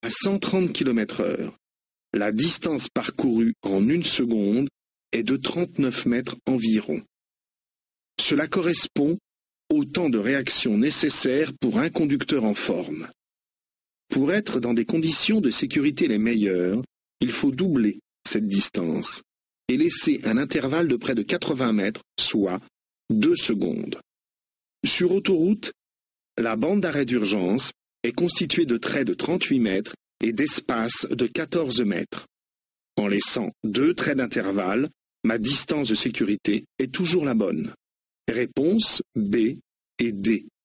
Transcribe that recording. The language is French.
À 130 km/h, la distance parcourue en 1 seconde est de 39 mètres environ. Cela correspond au temps de réaction nécessaire pour un conducteur en forme. Pour être dans des conditions de sécurité les meilleures, il faut doubler cette distance et laisser un intervalle de près de 80 mètres, soit 2 secondes. Sur autoroute, la bande d'arrêt d'urgence est constituée de traits de 38 mètres et d'espaces de 14 mètres. En laissant 2 traits d'intervalle, ma distance de sécurité est toujours la bonne. Réponse B et D.